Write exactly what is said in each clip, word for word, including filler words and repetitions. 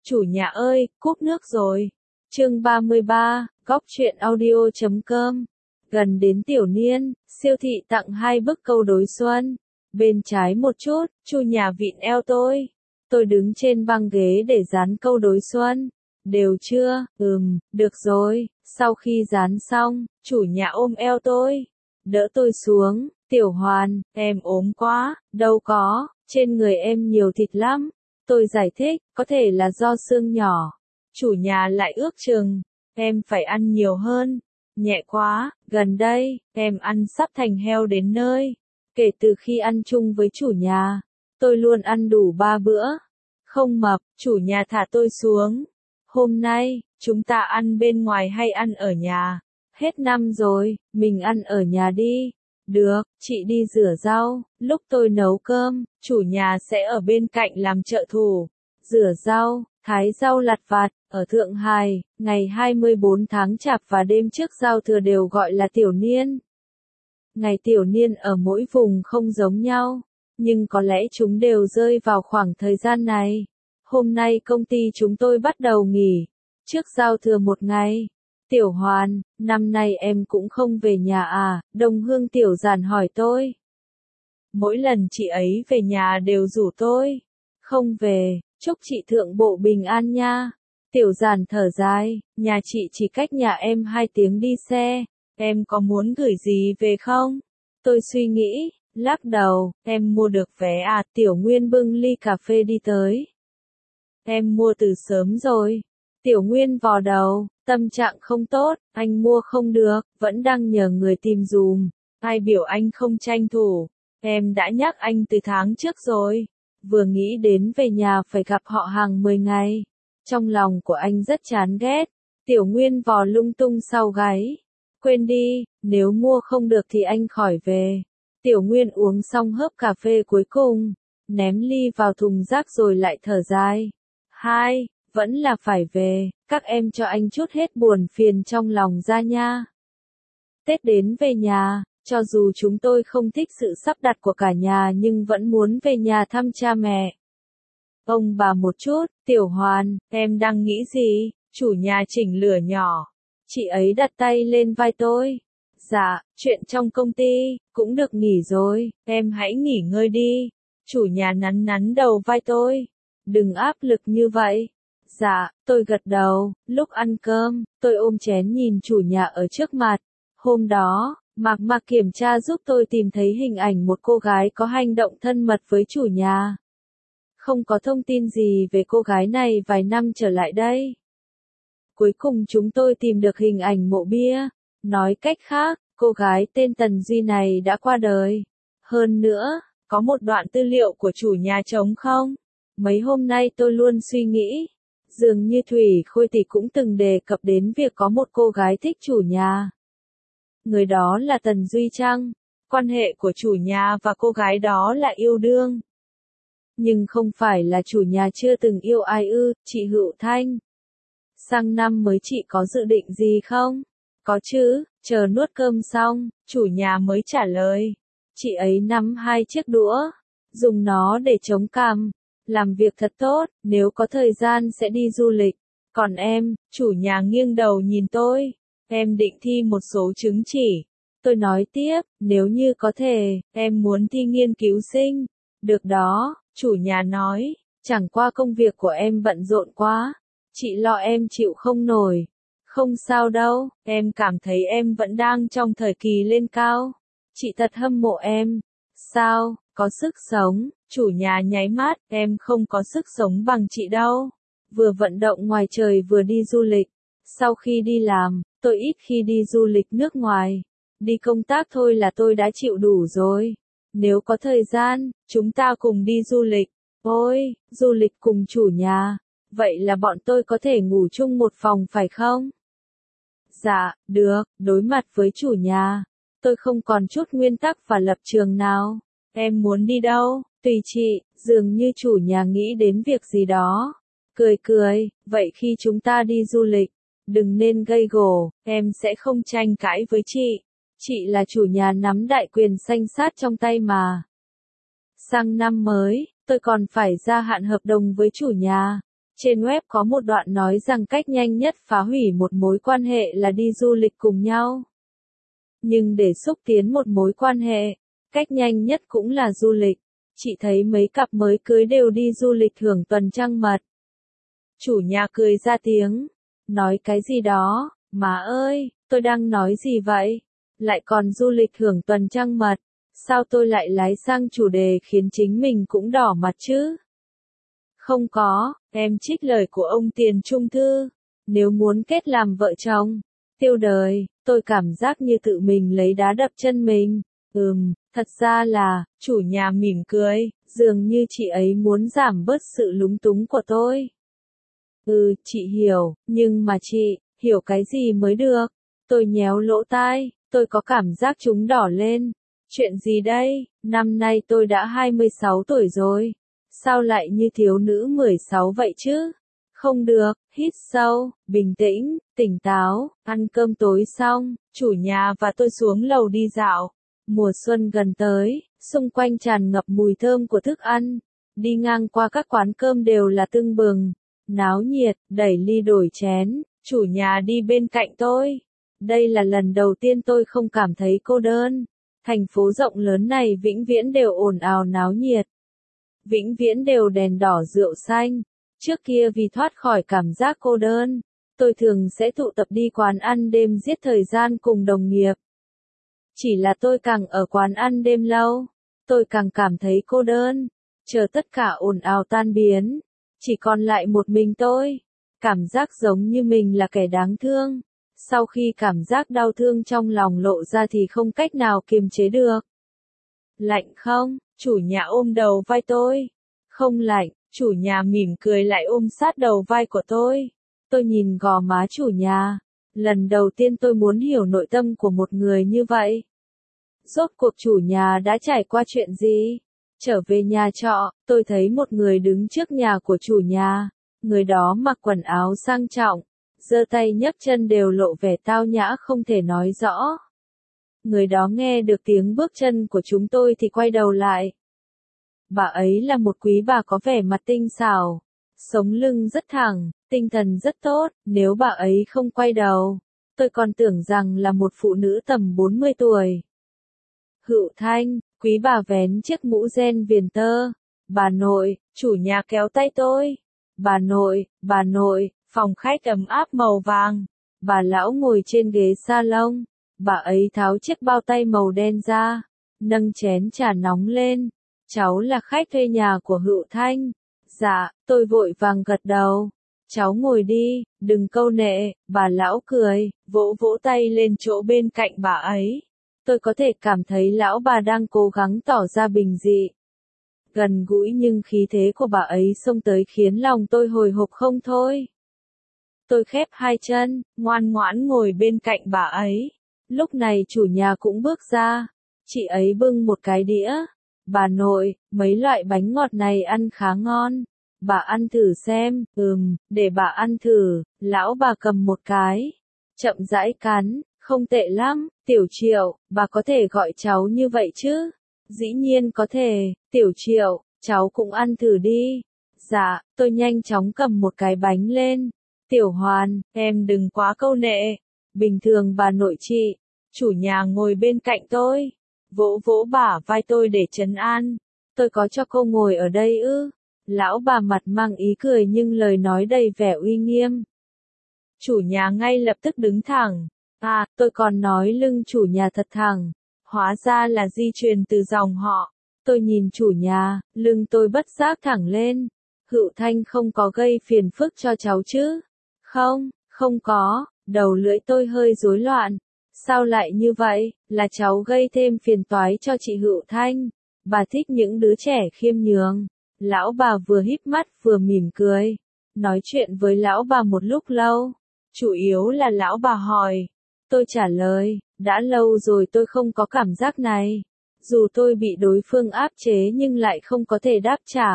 Chủ nhà ơi, cúp nước rồi. Chương ba mươi ba, góc truyện audio chấm com. Gần đến tiểu niên, siêu thị tặng hai bức câu đối xuân. Bên trái một chút, chủ nhà vịn eo tôi. Tôi đứng trên băng ghế để dán câu đối xuân. Đều chưa? Ừm, được rồi. Sau khi dán xong, chủ nhà ôm eo tôi, đỡ tôi xuống. Tiểu Hoàn, em ốm quá. Đâu có, trên người em nhiều thịt lắm. Tôi giải thích, có thể là do xương nhỏ. Chủ nhà lại ước chừng, em phải ăn nhiều hơn. Nhẹ quá, gần đây, em ăn sắp thành heo đến nơi. Kể từ khi ăn chung với chủ nhà, tôi luôn ăn đủ ba bữa. Không mập, chủ nhà thả tôi xuống. Hôm nay, chúng ta ăn bên ngoài hay ăn ở nhà? Hết năm rồi, mình ăn ở nhà đi. Được, chị đi rửa rau. Lúc tôi nấu cơm, chủ nhà sẽ ở bên cạnh làm trợ thủ. Rửa rau, thái rau lặt vặt. Ở Thượng Hải, ngày hai mươi bốn tháng Chạp và đêm trước giao thừa đều gọi là tiểu niên. Ngày tiểu niên ở mỗi vùng không giống nhau, nhưng có lẽ chúng đều rơi vào khoảng thời gian này. Hôm nay công ty chúng tôi bắt đầu nghỉ, trước giao thừa một ngày. Tiểu Hoàn, năm nay em cũng không về nhà à? Đồng Hương Tiểu Giản hỏi tôi. Mỗi lần chị ấy về nhà đều rủ tôi. Không về, chúc chị thượng bộ bình an nha. Tiểu Giản thở dài, nhà chị chỉ cách nhà em hai tiếng đi xe. Em có muốn gửi gì về không? Tôi suy nghĩ, lắc đầu, em mua được vé à? Tiểu Nguyên bưng ly cà phê đi tới. Em mua từ sớm rồi. Tiểu Nguyên vò đầu, tâm trạng không tốt, anh mua không được, vẫn đang nhờ người tìm dùm. Ai biểu anh không tranh thủ, em đã nhắc anh từ tháng trước rồi. Vừa nghĩ đến về nhà phải gặp họ hàng mười ngày. Trong lòng của anh rất chán ghét. Tiểu Nguyên vò lung tung sau gáy. Quên đi, nếu mua không được thì anh khỏi về. Tiểu Nguyên uống xong hớp cà phê cuối cùng, ném ly vào thùng rác rồi lại thở dài. Hai, vẫn là phải về, các em cho anh chút hết buồn phiền trong lòng ra nha. Tết đến về nhà, cho dù chúng tôi không thích sự sắp đặt của cả nhà nhưng vẫn muốn về nhà thăm cha mẹ. Ông bà một chút, Tiểu Hoàn, em đang nghĩ gì? Chủ nhà chỉnh lửa nhỏ. Chị ấy đặt tay lên vai tôi. Dạ, chuyện trong công ty, cũng được nghỉ rồi, em hãy nghỉ ngơi đi. Chủ nhà nắn nắn đầu vai tôi. Đừng áp lực như vậy. Dạ, tôi gật đầu. Lúc ăn cơm, tôi ôm chén nhìn chủ nhà ở trước mặt. Hôm đó, Mạc Mạc kiểm tra giúp tôi tìm thấy hình ảnh một cô gái có hành động thân mật với chủ nhà. Không có thông tin gì về cô gái này vài năm trở lại đây. Cuối cùng chúng tôi tìm được hình ảnh mộ bia. Nói cách khác, cô gái tên Tần Duy này đã qua đời. Hơn nữa, có một đoạn tư liệu của chủ nhà trống không? Mấy hôm nay tôi luôn suy nghĩ. Dường như Thủy Khôi Tỷ cũng từng đề cập đến việc có một cô gái thích chủ nhà. Người đó là Tần Duy chăng? Quan hệ của chủ nhà và cô gái đó là yêu đương. Nhưng không phải là chủ nhà chưa từng yêu ai ư, chị Hữu Thanh. Sang năm mới chị có dự định gì không? Có chứ, chờ nuốt cơm xong, chủ nhà mới trả lời. Chị ấy nắm hai chiếc đũa, dùng nó để chống cằm. Làm việc thật tốt, nếu có thời gian sẽ đi du lịch. Còn em, chủ nhà nghiêng đầu nhìn tôi. Em định thi một số chứng chỉ. Tôi nói tiếp, nếu như có thể, em muốn thi nghiên cứu sinh. Được đó, chủ nhà nói, chẳng qua công việc của em bận rộn quá. Chị lo em chịu không nổi. Không sao đâu, em cảm thấy em vẫn đang trong thời kỳ lên cao. Chị thật hâm mộ em. Sao, có sức sống? Chủ nhà nháy mắt, em không có sức sống bằng chị đâu. Vừa vận động ngoài trời vừa đi du lịch. Sau khi đi làm, tôi ít khi đi du lịch nước ngoài. Đi công tác thôi là tôi đã chịu đủ rồi. Nếu có thời gian, chúng ta cùng đi du lịch. Ôi, du lịch cùng chủ nhà. Vậy là bọn tôi có thể ngủ chung một phòng phải không? Dạ, được, đối mặt với chủ nhà. Tôi không còn chút nguyên tắc và lập trường nào. Em muốn đi đâu? Tùy chị, dường như chủ nhà nghĩ đến việc gì đó. Cười cười, vậy khi chúng ta đi du lịch, đừng nên gây gổ, em sẽ không tranh cãi với chị. Chị là chủ nhà nắm đại quyền xanh sát trong tay mà. Sang năm mới, tôi còn phải gia hạn hợp đồng với chủ nhà. Trên web có một đoạn nói rằng cách nhanh nhất phá hủy một mối quan hệ là đi du lịch cùng nhau. Nhưng để xúc tiến một mối quan hệ, cách nhanh nhất cũng là du lịch. Chị thấy mấy cặp mới cưới đều đi du lịch hưởng tuần trăng mật. Chủ nhà cười ra tiếng. Nói cái gì đó, má ơi, tôi đang nói gì vậy? Lại còn du lịch hưởng tuần trăng mật. Sao tôi lại lái sang chủ đề khiến chính mình cũng đỏ mặt chứ? Không có, em trích lời của ông Tiền Trung Thư. Nếu muốn kết làm vợ chồng, tiêu đời, tôi cảm giác như tự mình lấy đá đập chân mình. Ừm, thật ra là, chủ nhà mỉm cười, dường như chị ấy muốn giảm bớt sự lúng túng của tôi. Ừ, chị hiểu, nhưng mà chị, hiểu cái gì mới được? Tôi nhéo lỗ tai, tôi có cảm giác chúng đỏ lên. Chuyện gì đây? Năm nay tôi đã hai mươi sáu tuổi rồi. Sao lại như thiếu nữ mười sáu vậy chứ? Không được, hít sâu, bình tĩnh, tỉnh táo, ăn cơm tối xong, chủ nhà và tôi xuống lầu đi dạo. Mùa xuân gần tới, xung quanh tràn ngập mùi thơm của thức ăn. Đi ngang qua các quán cơm đều là tưng bừng, náo nhiệt, đẩy ly đổi chén, chủ nhà đi bên cạnh tôi. Đây là lần đầu tiên tôi không cảm thấy cô đơn. Thành phố rộng lớn này vĩnh viễn đều ồn ào náo nhiệt. Vĩnh viễn đều đèn đỏ rượu xanh. Trước kia vì thoát khỏi cảm giác cô đơn, tôi thường sẽ tụ tập đi quán ăn đêm giết thời gian cùng đồng nghiệp. Chỉ là tôi càng ở quán ăn đêm lâu, tôi càng cảm thấy cô đơn. Chờ tất cả ồn ào tan biến, chỉ còn lại một mình tôi. Cảm giác giống như mình là kẻ đáng thương. Sau khi cảm giác đau thương trong lòng lộ ra thì không cách nào kiềm chế được. Lạnh không? Chủ nhà ôm đầu vai tôi. Không lạnh, chủ nhà mỉm cười lại ôm sát đầu vai của tôi. Tôi nhìn gò má chủ nhà. Lần đầu tiên tôi muốn hiểu nội tâm của một người như vậy. Rốt cuộc chủ nhà đã trải qua chuyện gì? Trở về nhà trọ, tôi thấy một người đứng trước nhà của chủ nhà. Người đó mặc quần áo sang trọng, giơ tay nhấc chân đều lộ vẻ tao nhã không thể nói rõ. Người đó nghe được tiếng bước chân của chúng tôi thì quay đầu lại. Bà ấy là một quý bà có vẻ mặt tinh xảo, sống lưng rất thẳng, tinh thần rất tốt. Nếu bà ấy không quay đầu, tôi còn tưởng rằng là một phụ nữ tầm bốn mươi tuổi. Hữu Thanh, quý bà vén chiếc mũ ren viền tơ. Bà nội, chủ nhà kéo tay tôi. Bà nội, bà nội, phòng khách ấm áp màu vàng. Bà lão ngồi trên ghế salon. Bà ấy tháo chiếc bao tay màu đen ra, nâng chén trà nóng lên. Cháu là khách thuê nhà của Hữu Thanh. Dạ, tôi vội vàng gật đầu. Cháu ngồi đi, đừng câu nệ. Bà lão cười, vỗ vỗ tay lên chỗ bên cạnh bà ấy. Tôi có thể cảm thấy lão bà đang cố gắng tỏ ra bình dị. Gần gũi nhưng khí thế của bà ấy xông tới khiến lòng tôi hồi hộp không thôi. Tôi khép hai chân, ngoan ngoãn ngồi bên cạnh bà ấy. Lúc này chủ nhà cũng bước ra. Chị ấy bưng một cái đĩa. Bà nội, mấy loại bánh ngọt này ăn khá ngon. Bà ăn thử xem. Ừm, để bà ăn thử. Lão bà cầm một cái, chậm rãi cắn. Không tệ lắm. Tiểu Triệu, bà có thể gọi cháu như vậy chứ? Dĩ nhiên có thể. Tiểu Triệu, cháu cũng ăn thử đi. Dạ, tôi nhanh chóng cầm một cái bánh lên. Tiểu Hoàn, em đừng quá câu nệ. Bình thường bà nội chị. Chủ nhà ngồi bên cạnh tôi, vỗ vỗ bả vai tôi để trấn an. Tôi có cho cô ngồi ở đây ư? Lão bà mặt mang ý cười nhưng lời nói đầy vẻ uy nghiêm. Chủ nhà ngay lập tức đứng thẳng. À, tôi còn nói lưng chủ nhà thật thẳng. Hóa ra là di truyền từ dòng họ. Tôi nhìn chủ nhà, lưng tôi bất giác thẳng lên. Hữu Thanh không có gây phiền phức cho cháu chứ? Không, không có. Đầu lưỡi tôi hơi rối loạn. Sao lại như vậy, là cháu gây thêm phiền toái cho chị Hữu Thanh. Bà thích những đứa trẻ khiêm nhường. Lão bà vừa híp mắt vừa mỉm cười. Nói chuyện với lão bà một lúc lâu. Chủ yếu là lão bà hỏi. Tôi trả lời, đã lâu rồi tôi không có cảm giác này. Dù tôi bị đối phương áp chế nhưng lại không có thể đáp trả.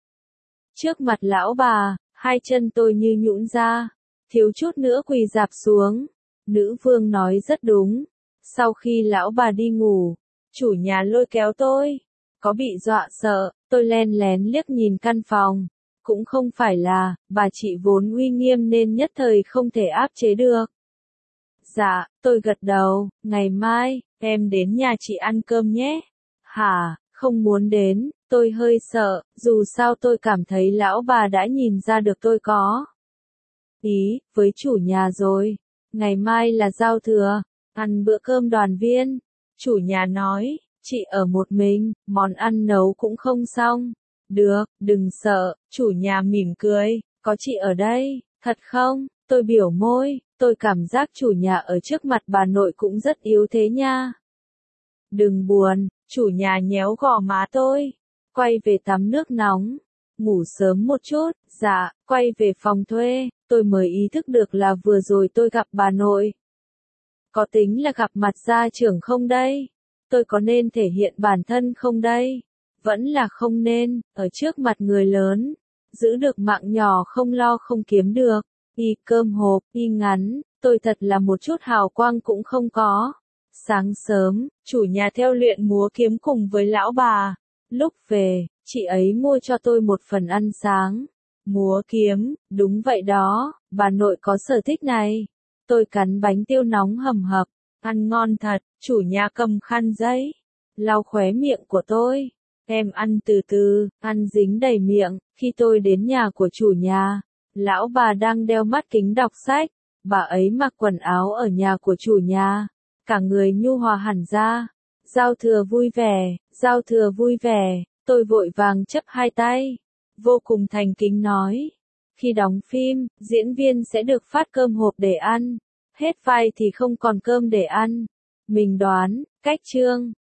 Trước mặt lão bà, hai chân tôi như nhũn ra. Thiếu chút nữa quỳ rạp xuống. Nữ vương nói rất đúng. Sau khi lão bà đi ngủ, chủ nhà lôi kéo tôi. Có bị dọa sợ, tôi len lén liếc nhìn căn phòng. cũng không phải là, bà chị vốn uy nghiêm nên nhất thời không thể áp chế được. Dạ, tôi gật đầu, ngày mai, em đến nhà chị ăn cơm nhé. Hả, không muốn đến, tôi hơi sợ, dù sao tôi cảm thấy lão bà đã nhìn ra được tôi có ý với chủ nhà rồi. Ngày mai là giao thừa, ăn bữa cơm đoàn viên. Chủ nhà nói, chị ở một mình, món ăn nấu cũng không xong. Được, đừng sợ, chủ nhà mỉm cười, có chị ở đây, thật không? Tôi biểu môi, tôi cảm giác chủ nhà ở trước mặt bà nội cũng rất yếu thế nha. Đừng buồn, chủ nhà nhéo gò má tôi, quay về tắm nước nóng, ngủ sớm một chút, dạ, quay về phòng thuê, tôi mới ý thức được là vừa rồi tôi gặp bà nội. Có tính là gặp mặt gia trưởng không đây? Tôi có nên thể hiện bản thân không đây? Vẫn là không nên, ở trước mặt người lớn, giữ được mạng nhỏ không lo không kiếm được. Y cơm hộp, y ngắn, tôi thật là một chút hào quang cũng không có. Sáng sớm, chủ nhà theo luyện múa kiếm cùng với lão bà. Lúc về, chị ấy mua cho tôi một phần ăn sáng. Múa kiếm, đúng vậy đó, bà nội có sở thích này. Tôi cắn bánh tiêu nóng hầm hập, ăn ngon thật, chủ nhà cầm khăn giấy, lau khóe miệng của tôi. Em ăn từ từ, ăn dính đầy miệng, khi tôi đến nhà của chủ nhà. Lão bà đang đeo mắt kính đọc sách, bà ấy mặc quần áo ở nhà của chủ nhà, cả người nhu hòa hẳn ra. Giao thừa vui vẻ, giao thừa vui vẻ, tôi vội vàng chấp hai tay, vô cùng thành kính nói. Khi đóng phim, diễn viên sẽ được phát cơm hộp để ăn, hết vai thì không còn cơm để ăn. Mình đoán, cách chương